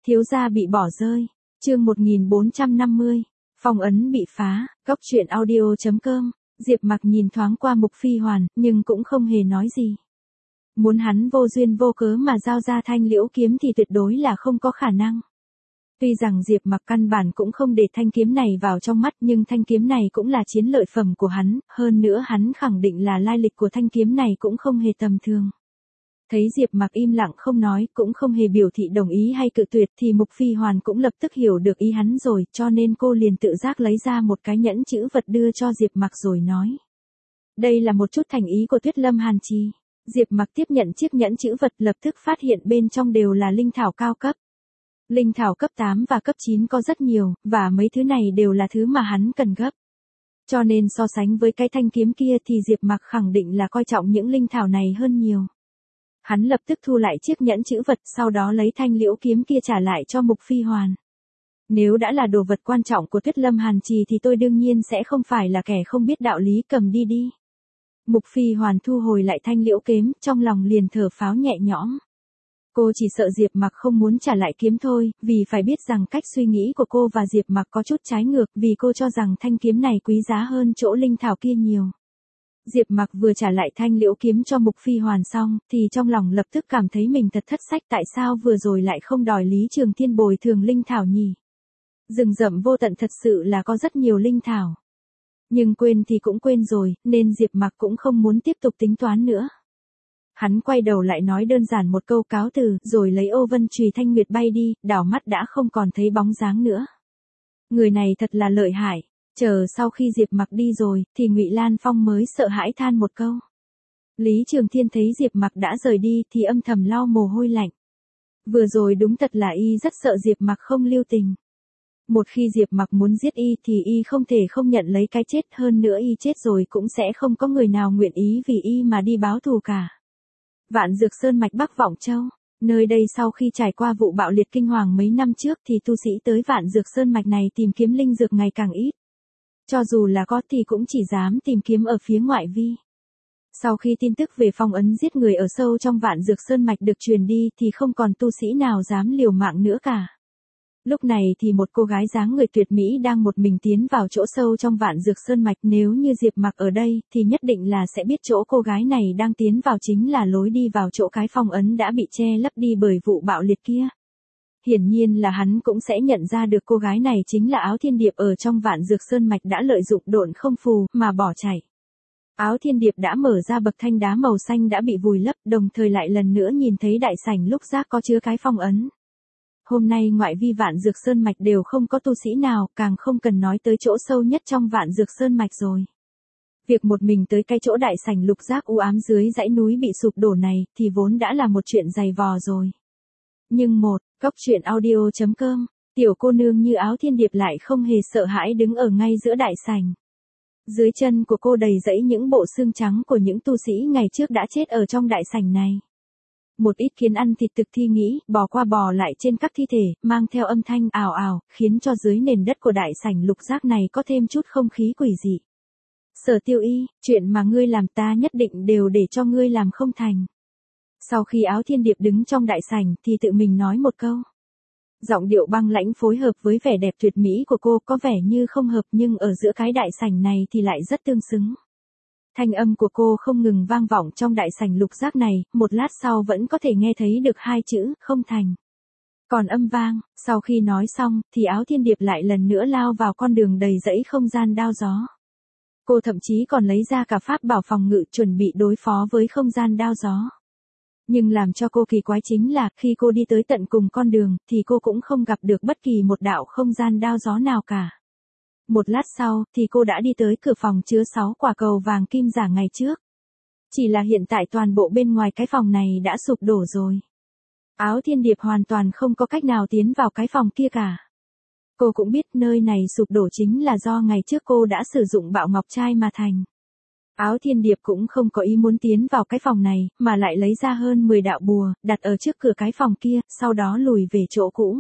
Thiếu gia bị bỏ rơi. Chương 1450. Phong ấn bị phá. Góc truyện audio.com. Diệp Mặc nhìn thoáng qua Mục Phi Hoàn, nhưng cũng không hề nói gì. Muốn hắn vô duyên vô cớ mà giao ra thanh liễu kiếm thì tuyệt đối là không có khả năng. Tuy rằng Diệp Mặc căn bản cũng không để thanh kiếm này vào trong mắt, nhưng thanh kiếm này cũng là chiến lợi phẩm của hắn, hơn nữa hắn khẳng định là lai lịch của thanh kiếm này cũng không hề tầm thường. Thấy Diệp Mặc im lặng không nói, cũng không hề biểu thị đồng ý hay cự tuyệt thì Mục Phi Hoàn cũng lập tức hiểu được ý hắn rồi, cho nên cô liền tự giác lấy ra một cái nhẫn chữ vật đưa cho Diệp Mặc rồi nói. Đây là một chút thành ý của Tuyết Lâm Hàn Trì. Diệp Mặc tiếp nhận chiếc nhẫn chữ vật, lập tức phát hiện bên trong đều là linh thảo cao cấp. Linh thảo cấp 8 và cấp 9 có rất nhiều, và mấy thứ này đều là thứ mà hắn cần gấp. Cho nên so sánh với cái thanh kiếm kia thì Diệp Mặc khẳng định là coi trọng những linh thảo này hơn nhiều. Hắn lập tức thu lại chiếc nhẫn chữ vật, sau đó lấy thanh liễu kiếm kia trả lại cho Mục Phi Hoàn. Nếu đã là đồ vật quan trọng của Tuyết Lâm Hàn Trì thì tôi đương nhiên sẽ không phải là kẻ không biết đạo lý, cầm đi đi. Mục Phi Hoàn thu hồi lại thanh liễu kiếm, trong lòng liền thở pháo nhẹ nhõm. Cô chỉ sợ Diệp Mặc không muốn trả lại kiếm thôi, vì phải biết rằng cách suy nghĩ của cô và Diệp Mặc có chút trái ngược, vì cô cho rằng thanh kiếm này quý giá hơn chỗ linh thảo kia nhiều. Diệp Mặc vừa trả lại thanh liễu kiếm cho Mục Phi Hoàn xong, thì trong lòng lập tức cảm thấy mình thật thất sách, tại sao vừa rồi lại không đòi Lý Trường Thiên bồi thường linh thảo nhỉ? Rừng rậm vô tận thật sự là có rất nhiều linh thảo. Nhưng quên thì cũng quên rồi, nên Diệp Mặc cũng không muốn tiếp tục tính toán nữa. Hắn quay đầu lại nói đơn giản một câu cáo từ, rồi lấy ô vân chùy thanh nguyệt bay đi, đảo mắt đã không còn thấy bóng dáng nữa. Người này thật là lợi hại. Chờ sau khi Diệp Mặc đi rồi, thì Ngụy Lan Phong mới sợ hãi than một câu. Lý Trường Thiên thấy Diệp Mặc đã rời đi thì âm thầm lau mồ hôi lạnh. Vừa rồi đúng thật là y rất sợ Diệp Mặc không lưu tình. Một khi Diệp Mặc muốn giết y thì y không thể không nhận lấy cái chết, hơn nữa y chết rồi cũng sẽ không có người nào nguyện ý vì y mà đi báo thù cả. Vạn Dược Sơn mạch Bắc Vọng Châu. Nơi đây sau khi trải qua vụ bạo liệt kinh hoàng mấy năm trước thì tu sĩ tới Vạn Dược Sơn mạch này tìm kiếm linh dược ngày càng ít. Cho dù là có thì cũng chỉ dám tìm kiếm ở phía ngoại vi. Sau khi tin tức về phong ấn giết người ở sâu trong Vạn Dược Sơn mạch được truyền đi thì không còn tu sĩ nào dám liều mạng nữa cả. Lúc này thì một cô gái dáng người tuyệt mỹ đang một mình tiến vào chỗ sâu trong Vạn Dược Sơn mạch, nếu như Diệp Mặc ở đây thì nhất định là sẽ biết chỗ cô gái này đang tiến vào chính là lối đi vào chỗ cái phong ấn đã bị che lấp đi bởi vụ bạo liệt kia. Hiển nhiên là hắn cũng sẽ nhận ra được cô gái này chính là Áo Thiên Điệp ở trong Vạn Dược Sơn mạch đã lợi dụng độn không phù mà bỏ chạy. Áo Thiên Điệp đã mở ra bậc thanh đá màu xanh đã bị vùi lấp, đồng thời lại lần nữa nhìn thấy đại sảnh lúc giác có chứa cái phong ấn. Hôm nay ngoại vi Vạn Dược Sơn mạch đều không có tu sĩ nào, càng không cần nói tới chỗ sâu nhất trong Vạn Dược Sơn mạch rồi. Việc một mình tới cái chỗ đại sảnh lục giác u ám dưới dãy núi bị sụp đổ này thì vốn đã là một chuyện dày vò rồi. Nhưng góc truyện audio.com, tiểu cô nương như Áo Thiên Điệp lại không hề sợ hãi đứng ở ngay giữa đại sảnh. Dưới chân của cô đầy rẫy những bộ xương trắng của những tu sĩ ngày trước đã chết ở trong đại sảnh này. Một ít kiến ăn thịt thực thi nghĩ, bò qua bò lại trên các thi thể, mang theo âm thanh ào ào, khiến cho dưới nền đất của đại sảnh lục giác này có thêm chút không khí quỷ dị. Sở Tiêu Y, chuyện mà ngươi làm ta nhất định đều để cho ngươi làm không thành. Sau khi Áo Thiên Điệp đứng trong đại sảnh thì tự mình nói một câu. Giọng điệu băng lãnh phối hợp với vẻ đẹp tuyệt mỹ của cô có vẻ như không hợp, nhưng ở giữa cái đại sảnh này thì lại rất tương xứng. Thanh âm của cô không ngừng vang vọng trong đại sảnh lục giác này, một lát sau vẫn có thể nghe thấy được hai chữ, không thành. Còn âm vang, sau khi nói xong, thì Áo Thiên Điệp lại lần nữa lao vào con đường đầy rẫy không gian đao gió. Cô thậm chí còn lấy ra cả pháp bảo phòng ngự chuẩn bị đối phó với không gian đao gió. Nhưng làm cho cô kỳ quái chính là, khi cô đi tới tận cùng con đường, thì cô cũng không gặp được bất kỳ một đạo không gian đao gió nào cả. Một lát sau, thì cô đã đi tới cửa phòng chứa 6 quả cầu vàng kim giả ngày trước. Chỉ là hiện tại toàn bộ bên ngoài cái phòng này đã sụp đổ rồi. Áo Thiên Điệp hoàn toàn không có cách nào tiến vào cái phòng kia cả. Cô cũng biết nơi này sụp đổ chính là do ngày trước cô đã sử dụng bạo ngọc trai mà thành. Áo Thiên Điệp cũng không có ý muốn tiến vào cái phòng này, mà lại lấy ra hơn 10 đạo bùa, đặt ở trước cửa cái phòng kia, sau đó lùi về chỗ cũ.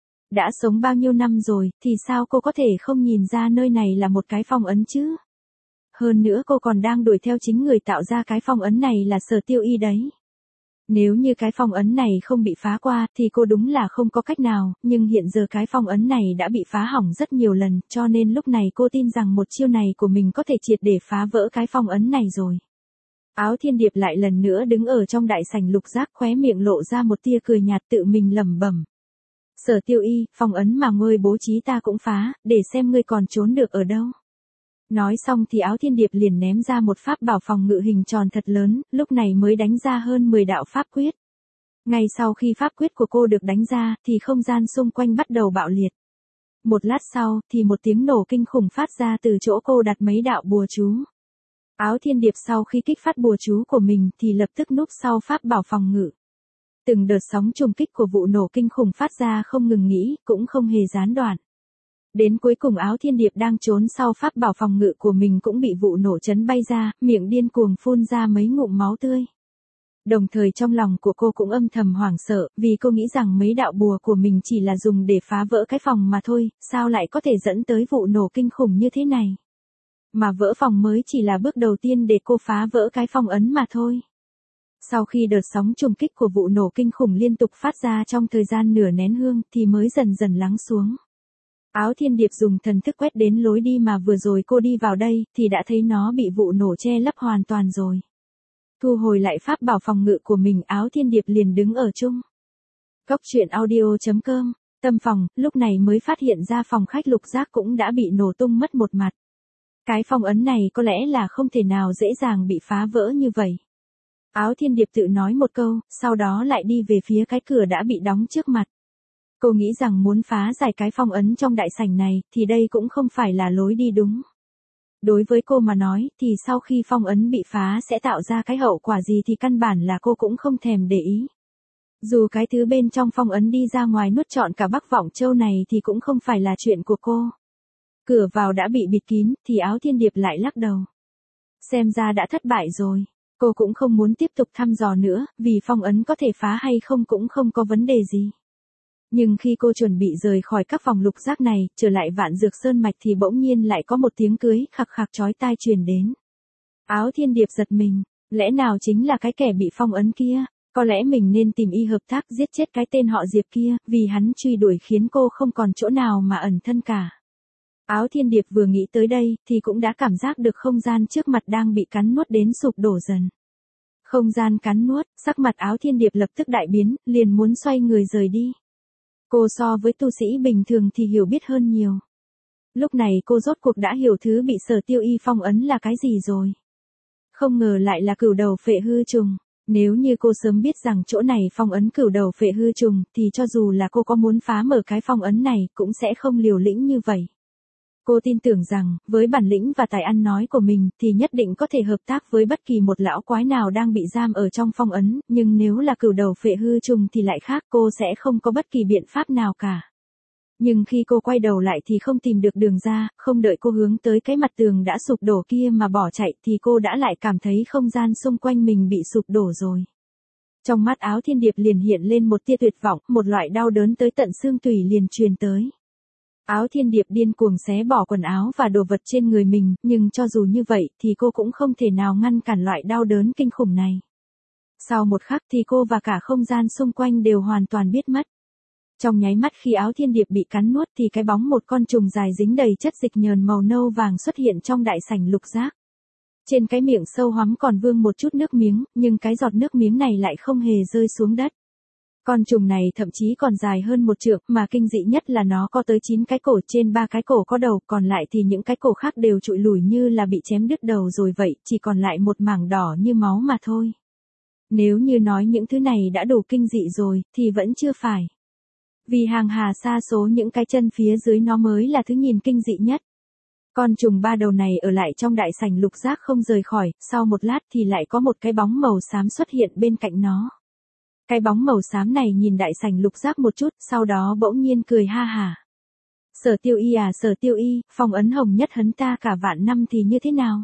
Đã sống bao nhiêu năm rồi, thì sao cô có thể không nhìn ra nơi này là một cái phong ấn chứ? Hơn nữa cô còn đang đuổi theo chính người tạo ra cái phong ấn này là Sở Tiêu Y đấy. Nếu như cái phong ấn này không bị phá qua thì cô đúng là không có cách nào, nhưng hiện giờ cái phong ấn này đã bị phá hỏng rất nhiều lần, cho nên lúc này cô tin rằng một chiêu này của mình có thể triệt để phá vỡ cái phong ấn này rồi. Áo Thiên Điệp lại lần nữa đứng ở trong đại sảnh lục giác, khóe miệng lộ ra một tia cười nhạt, tự mình lẩm bẩm. Sở Tiêu Y, phong ấn mà ngươi bố trí ta cũng phá, để xem ngươi còn trốn được ở đâu. Nói xong thì Áo Thiên Điệp liền ném ra một pháp bảo phòng ngự hình tròn thật lớn, lúc này mới đánh ra hơn 10 đạo pháp quyết. Ngay sau khi pháp quyết của cô được đánh ra, thì không gian xung quanh bắt đầu bạo liệt. Một lát sau, thì một tiếng nổ kinh khủng phát ra từ chỗ cô đặt mấy đạo bùa chú. Áo Thiên Điệp sau khi kích phát bùa chú của mình thì lập tức núp sau pháp bảo phòng ngự. Từng đợt sóng trùng kích của vụ nổ kinh khủng phát ra không ngừng nghỉ, cũng không hề gián đoạn. Đến cuối cùng Áo Thiên Điệp đang trốn sau pháp bảo phòng ngự của mình cũng bị vụ nổ chấn bay ra, miệng điên cuồng phun ra mấy ngụm máu tươi. Đồng thời trong lòng của cô cũng âm thầm hoảng sợ, vì cô nghĩ rằng mấy đạo bùa của mình chỉ là dùng để phá vỡ cái phòng mà thôi, sao lại có thể dẫn tới vụ nổ kinh khủng như thế này. Mà vỡ phòng mới chỉ là bước đầu tiên để cô phá vỡ cái phong ấn mà thôi. Sau khi đợt sóng trùng kích của vụ nổ kinh khủng liên tục phát ra trong thời gian nửa nén hương thì mới dần dần lắng xuống. Áo Thiên Điệp dùng thần thức quét đến lối đi mà vừa rồi cô đi vào đây thì đã thấy nó bị vụ nổ che lấp hoàn toàn rồi. Thu hồi lại pháp bảo phòng ngự của mình, Áo Thiên Điệp liền đứng ở chung. Góc truyện audio.com, tâm phòng, lúc này mới phát hiện ra phòng khách lục giác cũng đã bị nổ tung mất một mặt. Cái phong ấn này có lẽ là không thể nào dễ dàng bị phá vỡ như vậy. Áo Thiên Điệp tự nói một câu, sau đó lại đi về phía cái cửa đã bị đóng trước mặt. Cô nghĩ rằng muốn phá giải cái phong ấn trong đại sảnh này, thì đây cũng không phải là lối đi đúng. Đối với cô mà nói, thì sau khi phong ấn bị phá sẽ tạo ra cái hậu quả gì thì căn bản là cô cũng không thèm để ý. Dù cái thứ bên trong phong ấn đi ra ngoài nuốt trọn cả Bắc Vọng Châu này thì cũng không phải là chuyện của cô. Cửa vào đã bị bịt kín, thì Áo Thiên Điệp lại lắc đầu. Xem ra đã thất bại rồi. Cô cũng không muốn tiếp tục thăm dò nữa, vì phong ấn có thể phá hay không cũng không có vấn đề gì. Nhưng khi cô chuẩn bị rời khỏi các phòng lục giác này, trở lại Vạn Dược Sơn Mạch thì bỗng nhiên lại có một tiếng cưới khạc khạc chói tai truyền đến. Áo Thiên Điệp giật mình, lẽ nào chính là cái kẻ bị phong ấn kia, có lẽ mình nên tìm y hợp tác giết chết cái tên họ Diệp kia, vì hắn truy đuổi khiến cô không còn chỗ nào mà ẩn thân cả. Áo Thiên Điệp vừa nghĩ tới đây, thì cũng đã cảm giác được không gian trước mặt đang bị cắn nuốt đến sụp đổ dần. Không gian cắn nuốt, sắc mặt Áo Thiên Điệp lập tức đại biến, liền muốn xoay người rời đi. Cô so với tu sĩ bình thường thì hiểu biết hơn nhiều. Lúc này cô rốt cuộc đã hiểu thứ bị Sở Tiêu Y phong ấn là cái gì rồi. Không ngờ lại là cửu đầu phệ hư trùng. Nếu như cô sớm biết rằng chỗ này phong ấn cửu đầu phệ hư trùng, thì cho dù là cô có muốn phá mở cái phong ấn này, cũng sẽ không liều lĩnh như vậy. Cô tin tưởng rằng, với bản lĩnh và tài ăn nói của mình, thì nhất định có thể hợp tác với bất kỳ một lão quái nào đang bị giam ở trong phong ấn, nhưng nếu là cửu đầu phệ hư trùng thì lại khác, cô sẽ không có bất kỳ biện pháp nào cả. Nhưng khi cô quay đầu lại thì không tìm được đường ra, không đợi cô hướng tới cái mặt tường đã sụp đổ kia mà bỏ chạy thì cô đã lại cảm thấy không gian xung quanh mình bị sụp đổ rồi. Trong mắt Áo Thiên Điệp liền hiện lên một tia tuyệt vọng, một loại đau đớn tới tận xương tủy liền truyền tới. Áo Thiên Điệp điên cuồng xé bỏ quần áo và đồ vật trên người mình, nhưng cho dù như vậy thì cô cũng không thể nào ngăn cản loại đau đớn kinh khủng này. Sau một khắc thì cô và cả không gian xung quanh đều hoàn toàn biết mất. Trong nháy mắt khi Áo Thiên Điệp bị cắn nuốt thì cái bóng một con trùng dài dính đầy chất dịch nhờn màu nâu vàng xuất hiện trong đại sảnh lục giác. Trên cái miệng sâu hoắm còn vương một chút nước miếng, nhưng cái giọt nước miếng này lại không hề rơi xuống đất. Con trùng này thậm chí còn dài hơn một trượng, mà kinh dị nhất là nó có tới 9 cái cổ, trên 3 cái cổ có đầu, còn lại thì những cái cổ khác đều trụi lủi như là bị chém đứt đầu rồi vậy, chỉ còn lại một mảng đỏ như máu mà thôi. Nếu như nói những thứ này đã đủ kinh dị rồi, thì vẫn chưa phải. Vì hàng hà sa số những cái chân phía dưới nó mới là thứ nhìn kinh dị nhất. Con trùng 3 đầu này ở lại trong đại sảnh lục giác không rời khỏi, sau một lát thì lại có một cái bóng màu xám xuất hiện bên cạnh nó. Cái bóng màu xám này nhìn đại sảnh lục giác một chút, sau đó bỗng nhiên cười ha hả. Sở Tiêu Y à, Sở Tiêu Y, phong ấn hồng nhất hấn ta cả vạn năm thì như thế nào?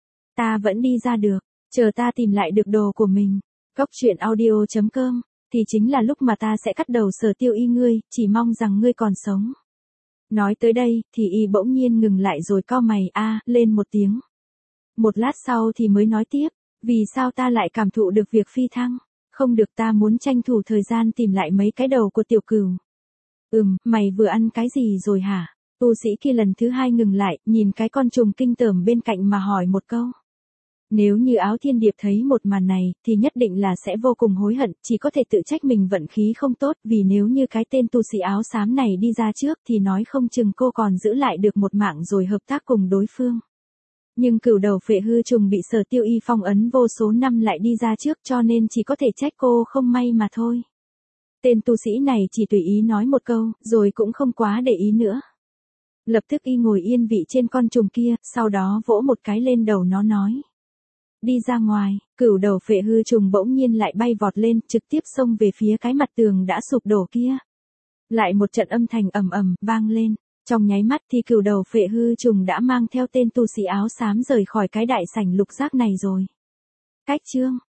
Ta vẫn đi ra được, chờ ta tìm lại được đồ của mình. Góc truyện audio.com, thì chính là lúc mà ta sẽ cắt đầu Sở Tiêu Y ngươi, chỉ mong rằng ngươi còn sống. Nói tới đây, thì y bỗng nhiên ngừng lại rồi cau mày lên một tiếng. Một lát sau thì mới nói tiếp, vì sao ta lại cảm thụ được việc phi thăng? Không được, ta muốn tranh thủ thời gian tìm lại mấy cái đầu của tiểu cừu. Mày vừa ăn cái gì rồi hả? Tu sĩ kia lần thứ hai ngừng lại, nhìn cái con trùng kinh tởm bên cạnh mà hỏi một câu. Nếu như Áo Thiên Điệp thấy một màn này, thì nhất định là sẽ vô cùng hối hận, chỉ có thể tự trách mình vận khí không tốt, vì nếu như cái tên tu sĩ áo xám này đi ra trước thì nói không chừng cô còn giữ lại được một mạng rồi hợp tác cùng đối phương. Nhưng cửu đầu phệ hư trùng bị Sở Tiêu Y phong ấn vô số năm lại đi ra trước, cho nên chỉ có thể trách cô không may mà thôi. Tên tu sĩ này chỉ tùy ý nói một câu, rồi cũng không quá để ý nữa. Lập tức y ngồi yên vị trên con trùng kia, sau đó vỗ một cái lên đầu nó nói. Đi ra ngoài, cửu đầu phệ hư trùng bỗng nhiên lại bay vọt lên, trực tiếp xông về phía cái mặt tường đã sụp đổ kia. Lại một trận âm thanh ầm ầm vang lên, trong nháy mắt thì cửu đầu phệ hư trùng đã mang theo tên tu sĩ áo xám rời khỏi cái đại sảnh lục giác này rồi. Cách chương